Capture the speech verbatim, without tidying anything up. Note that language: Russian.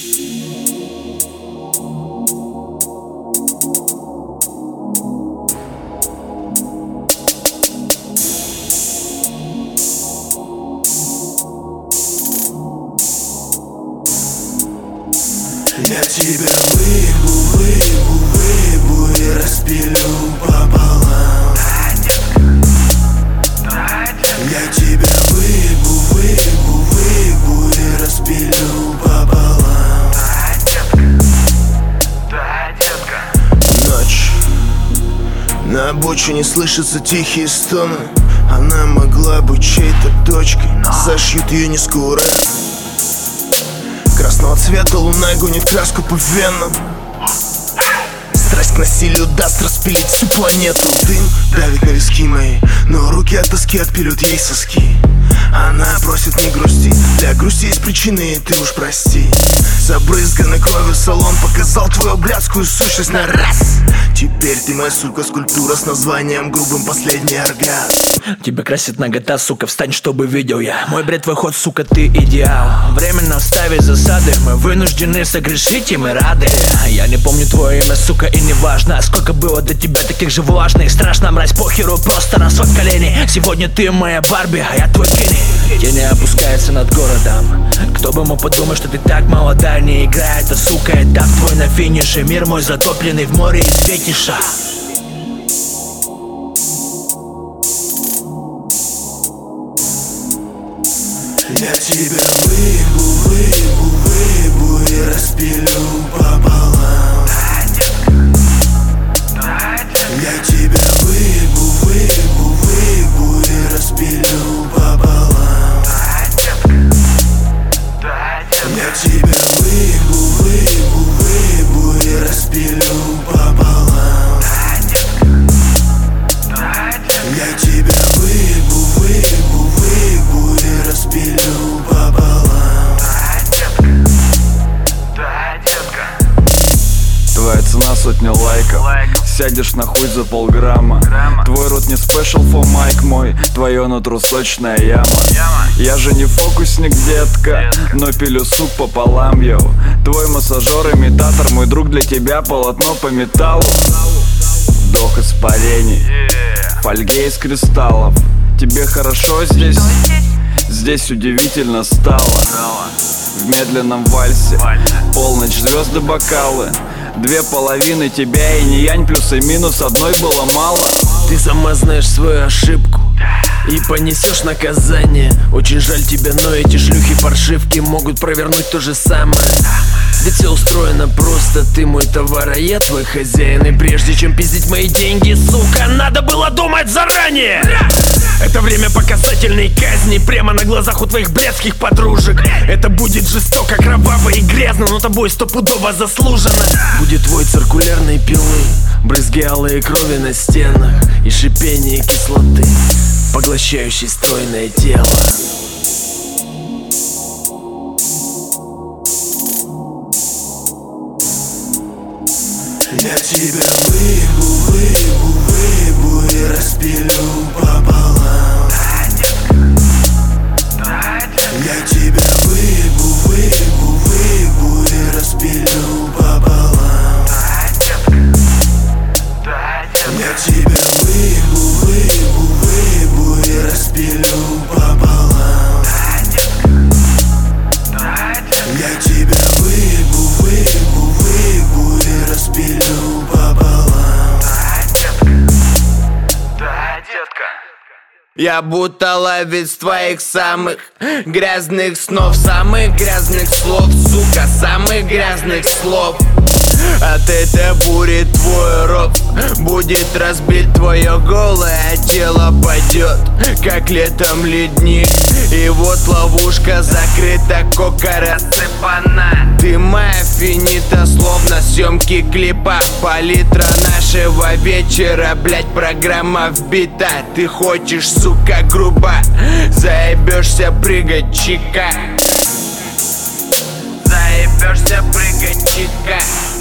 Я тебя выебу, выебу, выебу и распилю пополам. Я тебя выебу, выебу, выебу и распилю пополам. Ночь. На обочине слышатся тихие стоны. Она могла быть чьей-то дочкой, зашьют ее не скоро. Красного цвета луна гонит краску по венам. Страсть к насилию даст распилить всю планету. Дым давит на виски мои, но руки от тоски отпилют ей соски. Она просит не грусти, для грусти есть причины, и ты уж прости. Забрызганный кровью салон показал твою блядскую сущность на раз. Теперь ты моя сука, скульптура с названием грубым последний оргазм. Тебя красит нагота, сука, встань, чтобы видел я. Мой бред, твой ход, сука, ты идеал. Временно вставить засады, мы вынуждены согрешить, и мы рады. Я не помню твое имя, сука, и не важно, сколько было до тебя таких же влажных. Страшно, мразь, похеру, просто расходь колени. Сегодня ты моя Барби, а я твой Кенни. Тени опускаются над городом. Кто бы мог подумать, что ты так молода. Не играй, это, сука, этап твой на финише. Мир мой затопленный в море из фетиша. Я тебя выебу, выебу, выебу и распилю пополам. Я тебя выебу, выебу, выебу и распилю пополам. Я тебя выебу, выебу, выебу и распилю пополам. Я тебя выебу, выебу, выебу и распилю пополам. Твоя цена сотня лайков. Сядешь на хуй за полграмма. Твой рот не спешл for майк мой. Твое нутро сочная яма. Я же не фокусник, детка, но пилю суп пополам, йоу. Твой массажер-имитатор, мой друг, для тебя полотно по металлу. Вдох испарений, фольге из кристаллов. Тебе хорошо здесь? Здесь удивительно стало. В медленном вальсе, полночь, звезды, бокалы. Две половины тебя и не янь, плюс и минус, одной было мало. Ты сама знаешь свою ошибку и понесешь наказание. Очень жаль тебя, но эти шлюхи-паршивки могут провернуть то же самое. Ведь все устроено просто, ты мой товар, а я твой хозяин. И прежде чем пиздить мои деньги, сука, надо было думать заранее. Это время показательной казни прямо на глазах у твоих блядских подружек. Это будет жестоко, кроваво и грязно, но тобой стопудово заслуженно. Будет твой циркулярной пилы, брызги алые крови на стенах и шипение кислоты, поглощающей стройное тело. Я тебя выебу, выебу, выебу и распилю пополам. Я тебя выебу, выебу, выебу и распилю пополам. Я тебя выебу, выебу, выебу и распилю пополам. Я тебя выебу, выебу, выебу и распилю пополам. Я будто ловец твоих самых грязных снов, самых грязных слов, сука, самых грязных слов. От этой бури твой рот будет разбит, твое голое тело пойдет, как летом ледник. И вот ловушка закрыта, кока рассыпана. Ты моя финита, словно съемки клипа. Палитра нашего вечера, блять, программа вбита. Ты хочешь, сука, грубо, заебешься прыгать, чика. Заебешься прыгать, чика.